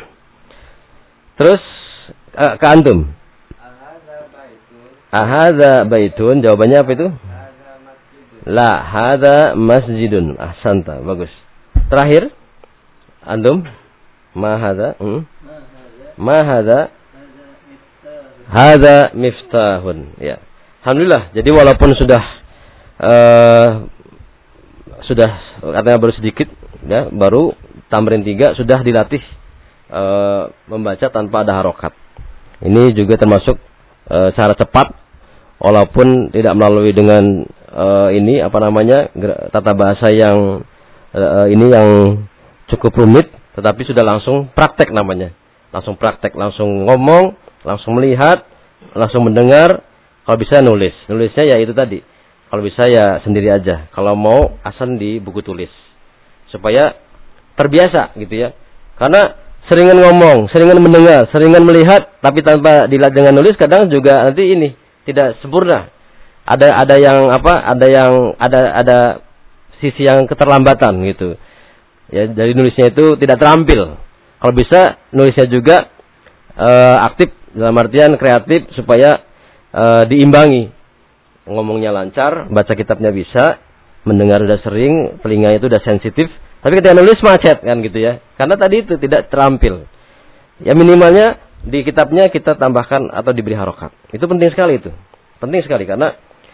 Terus uh, ke antum. Ahadza baitun. Ahadza baitun, jawabannya apa itu? Hadza masjidun. La, hadza masjidun. Ahsanta, bagus. Terakhir, antum. Ma hadza? Hmm? Ma hadza. Ma hadza? Hadza miftah. Hadza miftahun. Ya. Alhamdulillah. Jadi walaupun sudah uh, sudah katanya baru sedikit, ya, baru tamrin tiga sudah dilatih uh, membaca tanpa ada harokat. Ini juga termasuk uh, cara cepat, walaupun tidak melalui dengan uh, ini apa namanya tata bahasa yang uh, ini yang cukup rumit, tetapi sudah langsung praktek namanya. Langsung praktek, langsung ngomong, langsung melihat, langsung mendengar. Kalau bisa nulis. Nulisnya ya itu tadi. Kalau bisa ya sendiri aja. Kalau mau asal di buku tulis. Supaya terbiasa gitu ya. Karena seringan ngomong, seringan mendengar, seringan melihat, tapi tanpa dilatih dengan nulis kadang juga nanti ini tidak sempurna. Ada ada yang apa? Ada yang ada ada sisi yang keterlambatan gitu. Ya, dari nulisnya itu tidak terampil. Kalau bisa nulisnya juga uh, aktif dalam artian kreatif supaya uh, diimbangi. Ngomongnya lancar, baca kitabnya bisa, mendengar udah sering, telinganya itu udah sensitif. Tapi ketika nulis macet kan gitu ya. Karena tadi itu tidak terampil. Ya minimalnya di kitabnya kita tambahkan atau diberi harokat. Itu penting sekali itu. Penting sekali karena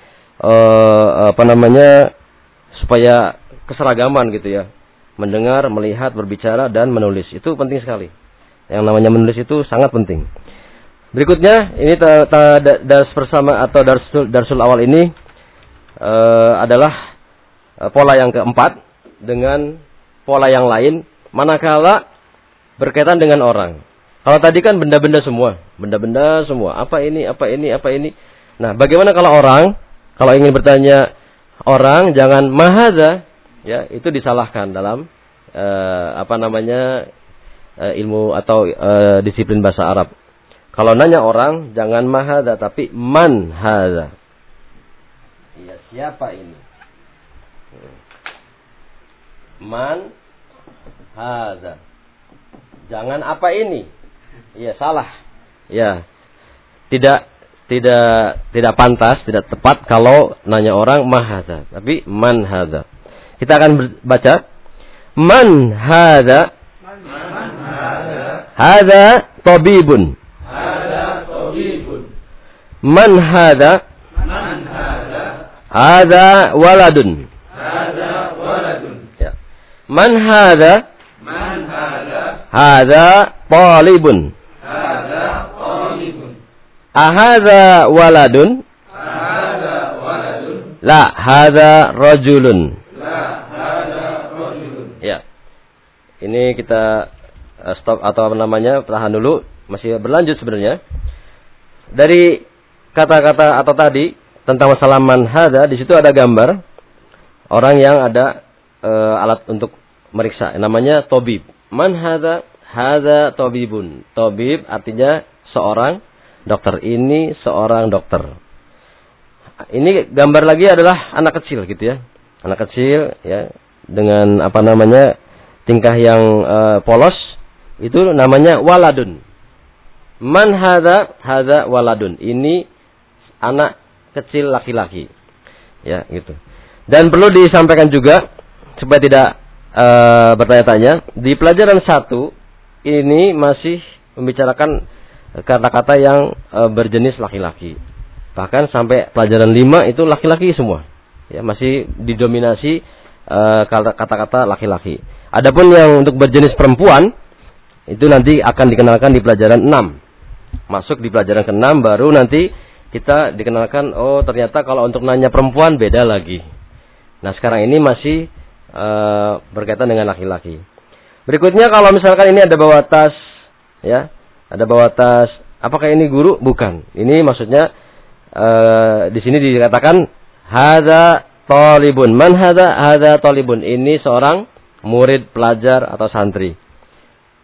uh, apa namanya supaya keseragaman gitu ya. Mendengar, melihat, berbicara, dan menulis. Itu penting sekali. Yang namanya menulis itu sangat penting. Berikutnya, ini ta, ta, dars bersama atau darsul, darsul awal ini uh, adalah uh, pola yang keempat dengan pola yang lain. Manakala berkaitan dengan orang. Kalau tadi kan benda-benda semua. Benda-benda semua. Apa ini, apa ini, apa ini. Nah, bagaimana kalau orang, kalau ingin bertanya orang, jangan mahadza. Ya, itu disalahkan dalam uh, apa namanya uh, ilmu atau uh, disiplin bahasa Arab. Kalau nanya orang jangan mahadza tapi man hadza. Iya, siapa ini? Man hadza. Jangan apa ini? Iya, salah. Ya. Tidak tidak tidak pantas, tidak tepat kalau nanya orang mahadza, tapi man hadza. Kita akan baca man hadza hadza tabibun Hadza tabibun. man hadza Man hadza. hadza waladun Hadza waladun. ya. Man hadza Man hadza. hadza talibun Hadza talibun. ahadza waladun Hadza waladun. la hadza rajulun. Ya, ini kita uh, stop atau apa namanya tahan dulu, masih berlanjut sebenarnya. Dari kata-kata atau tadi tentang masalah man hadza, di situ ada gambar orang yang ada uh, alat untuk meriksa, namanya tabib. Man hadza? Hadza tabibun. Tabib artinya seorang dokter. Ini seorang dokter. Ini gambar lagi adalah anak kecil gitu ya. Anak kecil ya. Dengan apa namanya tingkah yang uh, polos itu namanya waladun. Man hadza? Hadza waladun. Ini anak kecil laki-laki. Ya, gitu. Dan perlu disampaikan juga supaya tidak uh, bertanya-tanya, di pelajaran satu ini masih membicarakan kata-kata yang uh, berjenis laki-laki. Bahkan sampai pelajaran lima itu laki-laki semua. Ya, masih didominasi kata-kata laki-laki. Adapun yang untuk berjenis perempuan itu nanti akan dikenalkan di pelajaran enam. Masuk di pelajaran keenam baru nanti kita dikenalkan oh ternyata kalau untuk nanya perempuan beda lagi. Nah, sekarang ini masih uh, berkaitan dengan laki-laki. Berikutnya kalau misalkan ini ada bawa tas ya, ada bawa tas, apakah ini guru? Bukan. Ini maksudnya uh, di sini dikatakan hadza talibun. Man hadza? Hadza talibun. Ini seorang murid, pelajar atau santri.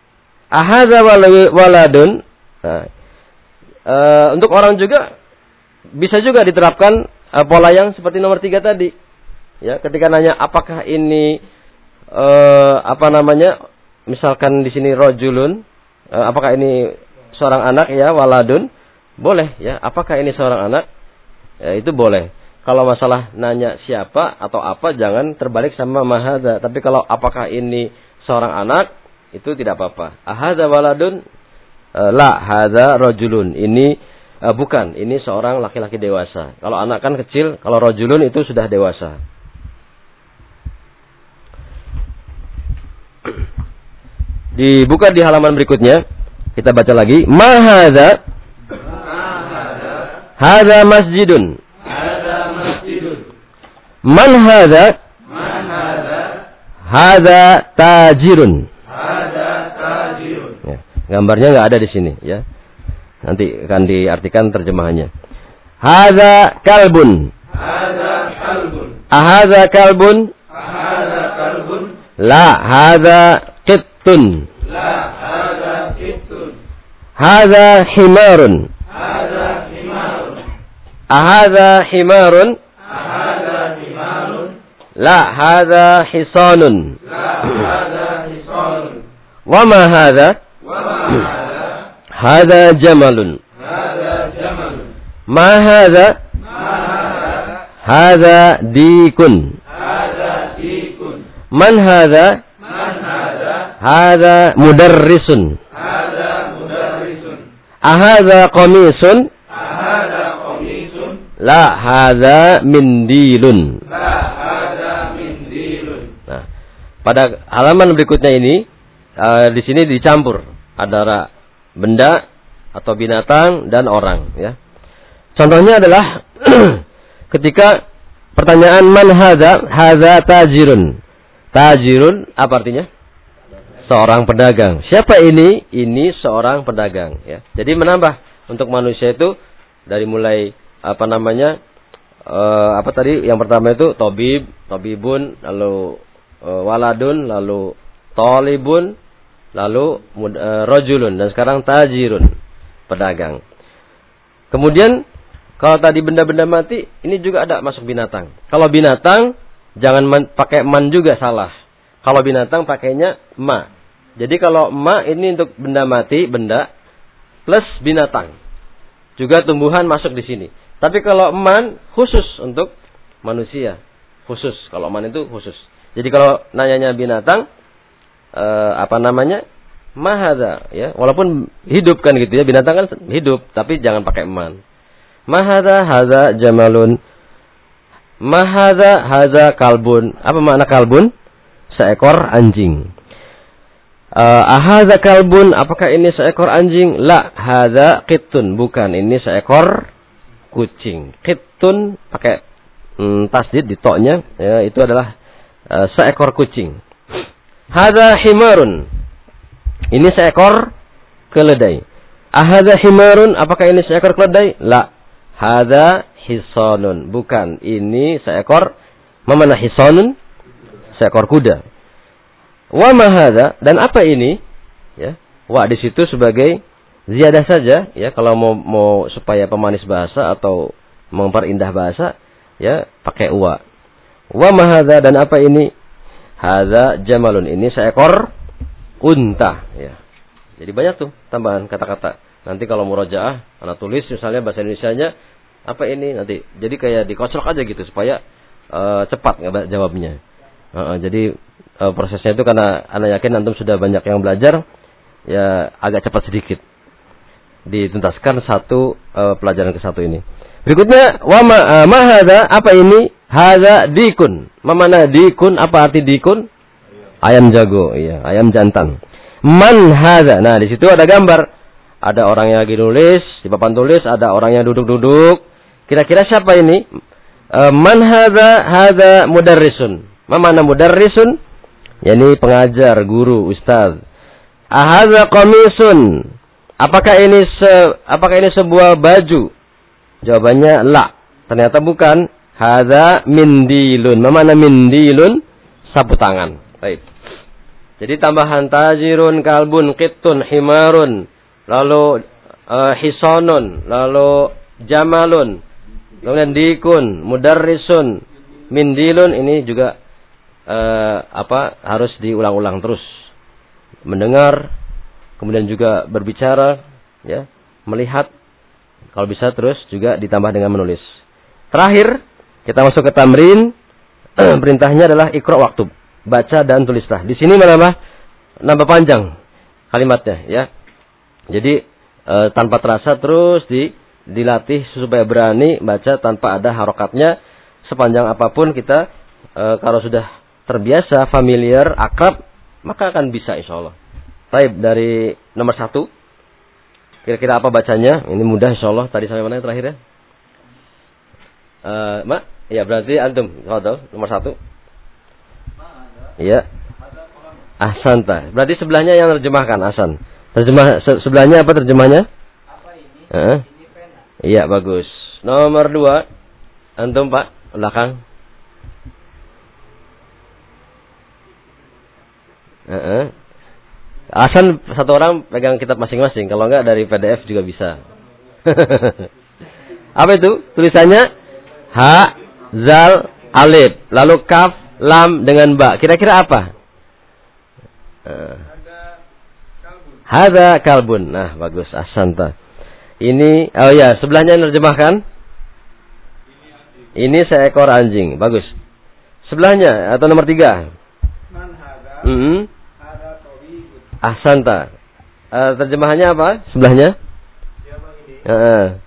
Ahadza waladun. Nah, e, untuk orang juga bisa juga diterapkan e, pola yang seperti nomor tiga tadi. Ya, ketika nanya apakah ini e, apa namanya? Misalkan di sini rajulun, e, apakah ini seorang anak ya, waladun? Boleh ya, apakah ini seorang anak? Ya, itu boleh. Kalau masalah nanya siapa atau apa, jangan terbalik sama mahadza. Tapi kalau apakah ini seorang anak, itu tidak apa-apa. Ahadza waladun? E, la, hadza rajulun. Ini e, bukan, ini seorang laki-laki dewasa. Kalau anak kan kecil, kalau rajulun itu sudah dewasa. Dibuka di halaman berikutnya, kita baca lagi. Ma hadza? Hadza masjidun. Man hadza? Man hadza? Hadza tajirun. Hadza tajirun. Ya, gambarnya nggak ada di sini ya. Nanti akan diartikan terjemahannya. Hadza kalbun. Hadza kalbun. Ahadza kalbun? Hadza kalbun. La, hadza qittun. La, hadza qittun. Hadza himarun. Hadza himarun. Ahadza himarun? La, hadza hisanun. La, hadza hisanun. Wa ma hadza? Wa ma hadza? Hadza jamalun. Hadza jamalun. Ma hadza? Ma hadza? Hadza dikun. Hadza dikun. Man hadza? Man hadza? Hadza mudarrisun. Hadza mudarrisun. Ahadza qamisun? Hadza qamisun. La, hadza mindilun. La, hadza mindilun. Nah, pada halaman berikutnya ini, uh, di sini dicampur antara benda atau binatang dan orang. Ya. Contohnya adalah ketika pertanyaan man hadza? Hadza tajirun. Tajirun apa artinya? Seorang pedagang. Siapa ini? Ini seorang pedagang. Ya. Jadi menambah untuk manusia itu dari mulai apa namanya? Uh, apa tadi yang pertama itu tobib, tobibun, lalu uh, waladun, lalu tolibun, lalu uh, rojulun, dan sekarang tajirun, pedagang. Kemudian kalau tadi benda-benda mati, ini juga ada masuk binatang. Kalau binatang jangan man, pakai man juga salah. Kalau binatang pakainya ma. Jadi kalau ma ini untuk benda mati, benda plus binatang. Juga tumbuhan masuk di sini. Tapi kalau man khusus untuk manusia, khusus. Kalau man itu khusus. Jadi kalau nanyanya binatang, eh, apa namanya, mahadza, ya. Walaupun hidup kan gitu ya, binatang kan hidup, tapi jangan pakai man. Mahadza, hadza jamalun. Mahadza, hadza kalbun. Apa makna kalbun? Seekor anjing. Uh, ahadza kalbun? Apakah ini seekor anjing? La, hadza qittun. Bukan, ini seekor kucing. Qittun pakai mm, tasdid di toknya, ya, itu adalah uh, seekor kucing. Hadza himarun. Ini seekor keledai. Ahadza himarun? Apakah ini seekor keledai? La, hadza hisanun. Bukan, ini seekor, mana hisanun? Seekor kuda. Wa ma hadza? Dan apa ini? Ya, wa di situ sebagai ziyadah saja, ya, kalau mau mau supaya pemanis bahasa atau memperindah bahasa, ya, pakai wa. Wa ma hadza? Dan apa ini? Hadza jamalun. Ini seekor unta, ya. Jadi banyak tuh tambahan kata-kata. Nanti kalau murojaah, anak tulis misalnya bahasa Indonesianya apa ini nanti. Jadi kayak dikocok aja gitu supaya uh, cepat jawabnya. Uh, jadi uh, prosesnya itu karena anak yakin antum sudah banyak yang belajar, ya agak cepat sedikit dituntaskan satu uh, pelajaran ke satu ini. Berikutnya wa ma, uh, ma hadza? Apa ini? Hadza dikun. Mana dikun? Apa arti dikun? Ayam jago, iya, ayam jantan. Man hadza? Nah, di situ ada gambar. Ada orang yang lagi nulis di papan tulis, ada orang yang duduk-duduk. Kira-kira siapa ini? Uh, man hadza? Hadza mudarrisun. Mana mudarrisun? Yani pengajar, guru, ustaz. Ahadza qamisun? Apakah ini se, apakah ini sebuah baju? Jawabannya la. Ternyata bukan. Hadza mindilun. Mana mindilun? Sapu tangan. Baik. Jadi tambahan tajirun, kalbun, qittun, himarun, lalu uh, hisonun, lalu jamalun, kemudian dikun, mudarrisun, mindilun, ini juga uh, apa harus diulang-ulang terus. Mendengar, kemudian juga berbicara, ya, melihat, kalau bisa terus juga ditambah dengan menulis. Terakhir, kita masuk ke tamrin. Perintahnya adalah iqra waktub, baca dan tulislah. Di sini menambah nambah panjang kalimatnya, ya. Jadi e, tanpa terasa terus di, dilatih supaya berani baca tanpa ada harokatnya. Sepanjang apapun kita e, kalau sudah terbiasa, familiar, akrab, maka akan bisa insya Allah. Baik, dari nomor satu, kira-kira apa bacanya? Ini mudah insya Allah. Tadi sampai mana terakhir ya? E, Mak? Ya, berarti antum. Nomor satu. Iya. Ahsanta. Berarti sebelahnya yang terjemahkan, Ahsan. Terjemah se sebelahnya apa terjemahnya? Apa ini? Uh, ini pena. Iya, bagus. Nomor dua. Antum, Pak, belakang. Uh -uh. Ahsan satu orang pegang kitab masing-masing. Kalau enggak dari P D F juga bisa. Apa itu? Tulisannya ha, zal, alif. Lalu kaf, lam dengan ba. Kira-kira apa? Uh. Hada kalbun. Nah, bagus. Ahsanta. Ini, oh ya, sebelahnya nerjemahkan. Ini seekor anjing. Bagus. Sebelahnya atau nomor tiga. Mm -hmm. Ahsanta. Uh, terjemahannya apa? Sebelahnya? Uh.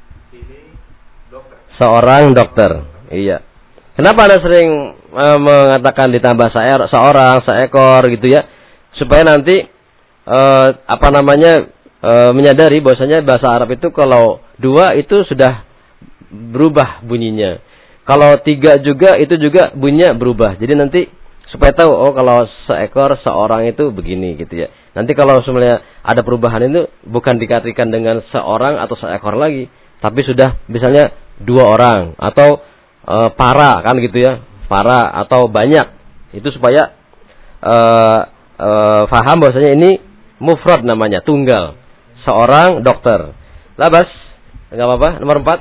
Seorang dokter. Iya. Kenapa Anda sering uh, mengatakan ditambah seorang, seekor gitu ya? Supaya nanti uh, apa namanya uh, menyadari bahwasanya bahasa Arab itu kalau dua itu sudah berubah bunyinya. Kalau tiga juga itu juga bunyinya berubah. Jadi nanti supaya tahu, oh kalau seekor, seorang itu begini gitu ya. Nanti kalau sebenarnya ada perubahan itu bukan dikatakan dengan seorang atau seekor lagi, tapi sudah misalnya dua orang atau e, para kan gitu ya, para atau banyak. Itu supaya e, e, faham bahwasanya ini mufrad namanya, tunggal. Seorang dokter. Labas, enggak apa-apa. Nomor empat.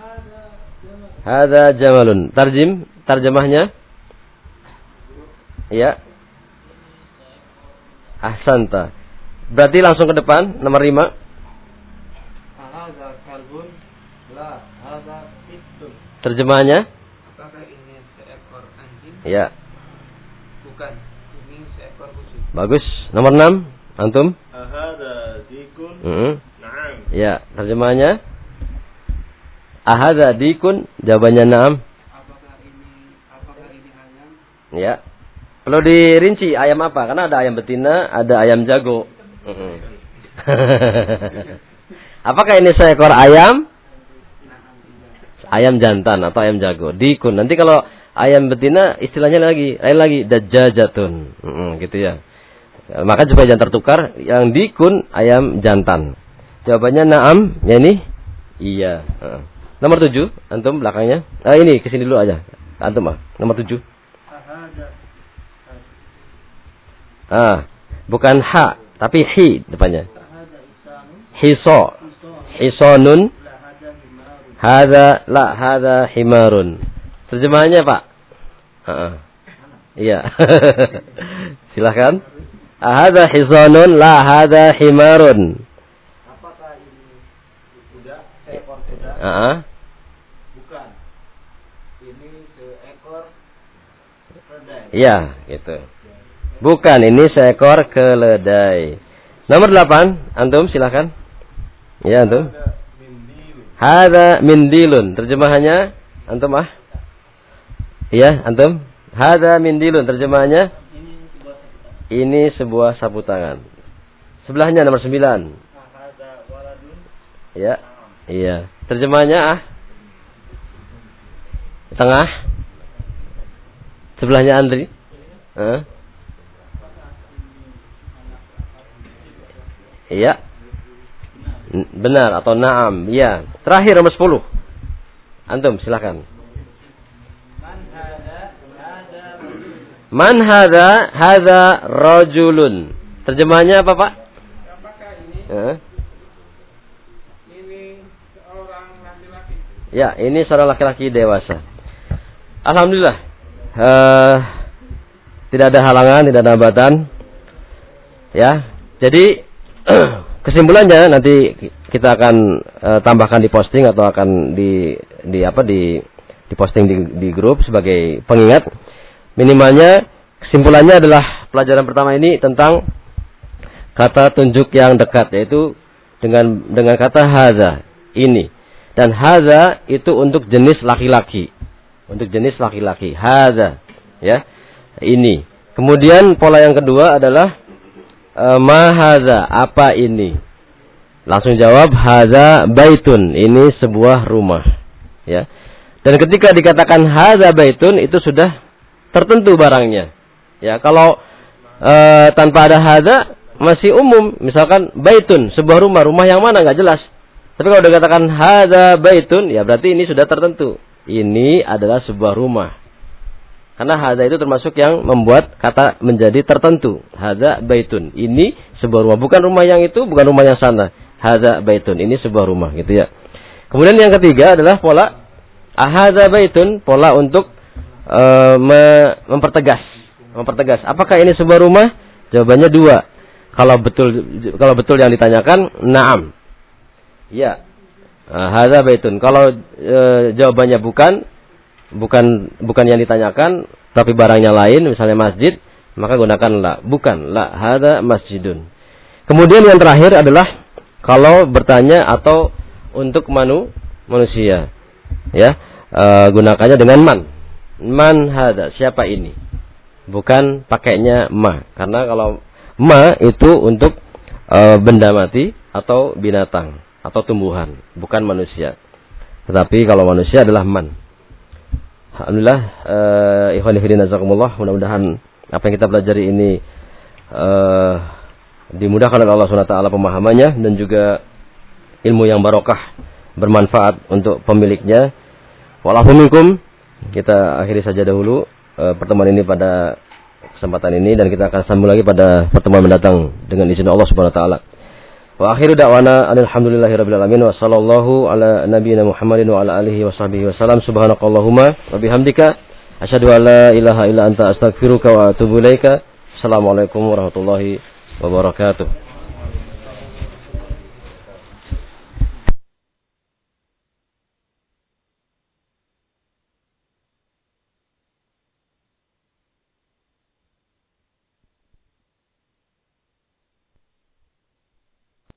Hada jamalun. Tarjim, tarjemahnya. Ya. Ahsanta. Berarti langsung ke depan, nomor lima. Hada kalbun, la hada qittun. Terjemahannya? Apakah ini seekor anjing? Ya. Bukan, ini seekor kucing. Bagus. Nomor enam, antum? Hada dikun. Mm-hmm. Naam. Ya, terjemahannya? Ahada dikun, jawabannya naam. Apakah ini apakah ini ayam? Ya. Kalau dirinci ayam apa? Karena ada ayam betina, ada ayam jago. Uh-uh. Apakah ini seekor ayam? Ayam jantan atau ayam jago. Dikun. Nanti kalau ayam betina istilahnya lagi, lain lagi dajjajatun. Uh-uh, gitu ya. Maka supaya jangan tertukar, yang dikun ayam jantan. Jawabannya naam, ya ini? Iya. Uh. Nomor tujuh, antum belakangnya. Ah ini kesini dulu aja. Antum ah. Nomor tujuh. Ah, bukan ha, tapi hi depannya. Hiso, hisonun. Hada, la, hada himarun. Terjemahannya Pak. Uh-uh. Iya. Silahkan. Hada hisonun, la, hada himarun. Apakah ini kuda, seekor kuda? Uh-uh. Bukan. Ini seekor keledai. Iya, gitu. Bukan, ini seekor keledai. Nomor delapan, antum silakan. Ya, antum. Hada mindilun. Terjemahannya antum ah. Iya, antum. Hada mindilun. Terjemahannya ini sebuah sapu tangan. Sebelahnya nomor sembilan. Ya. Iya. Terjemahannya ah. Tengah. Sebelahnya Andri. Heeh. Iya. Benar atau naam. Iya. Terakhir nomor sepuluh. Antum silakan. Man hadza? Hadza rajulun. Terjemahannya apa, Pak? Apakah ini? Uh. Ini seorang laki-laki. Ya, ini seorang laki-laki dewasa. Alhamdulillah. Uh, tidak ada halangan, tidak ada hambatan. Ya. Jadi kesimpulannya nanti kita akan uh, tambahkan di posting atau akan di di apa di di posting di, di grup sebagai pengingat. Minimalnya kesimpulannya adalah pelajaran pertama ini tentang kata tunjuk yang dekat, yaitu dengan dengan kata hadza, ini. Dan hadza itu untuk jenis laki-laki. Untuk jenis laki-laki, hadza, ya. Ini. Kemudian pola yang kedua adalah uh, ma hadza, apa ini? Langsung jawab hadza baitun, ini sebuah rumah, ya. Dan ketika dikatakan hadza baitun itu sudah tertentu barangnya. Ya, kalau e, tanpa ada hadza masih umum, misalkan baitun, sebuah rumah, rumah yang mana enggak jelas. Tapi kalau dikatakan hadza baitun, ya berarti ini sudah tertentu. Ini adalah sebuah rumah. Karena hadza itu termasuk yang membuat kata menjadi tertentu. Hadza baitun, ini sebuah rumah, bukan rumah yang itu, bukan rumah yang sana. Hadza baitun, ini sebuah rumah, gitu ya. Kemudian yang ketiga adalah pola hadza baitun, pola untuk uh, me- mempertegas, mempertegas. Apakah ini sebuah rumah? Jawabannya dua. Kalau betul, kalau betul yang ditanyakan, na'am. Ya, uh, hadza baitun. Kalau uh, jawabannya bukan, bukan, bukan yang ditanyakan, tapi barangnya lain, misalnya masjid, maka gunakan la. Bukan la, hadza masjidun. Kemudian yang terakhir adalah kalau bertanya atau untuk manu manusia, ya, e, gunakannya dengan man. Man hadza, siapa ini? Bukan pakainya ma, karena kalau ma itu untuk e, benda mati atau binatang atau tumbuhan, bukan manusia. Tetapi kalau manusia adalah man. Alhamdulillah, e, ikhwan fillah jazakumullah, mudah-mudahan apa yang kita pelajari ini e, dimudahkan oleh Allah subhanahu wa taala pemahamannya dan juga ilmu yang barokah, bermanfaat untuk pemiliknya. Wallahu minkum. Kita akhiri saja dahulu uh, pertemuan ini pada kesempatan ini, dan kita akan sambung lagi pada pertemuan mendatang dengan izin Allah subhanahu wa taala. Wa akhiru da'wana alhamdulillahirabbil alamin wa sallallahu ala nabiyyina Muhammadin wa ala alihi wa sahbihi wasallam. Subhanakallahumma wa bihamdika asyhadu an la ilaha illa anta astaghfiruka wa atubu ilaika. Assalamualaikum warahmatullahi wabarakatuh.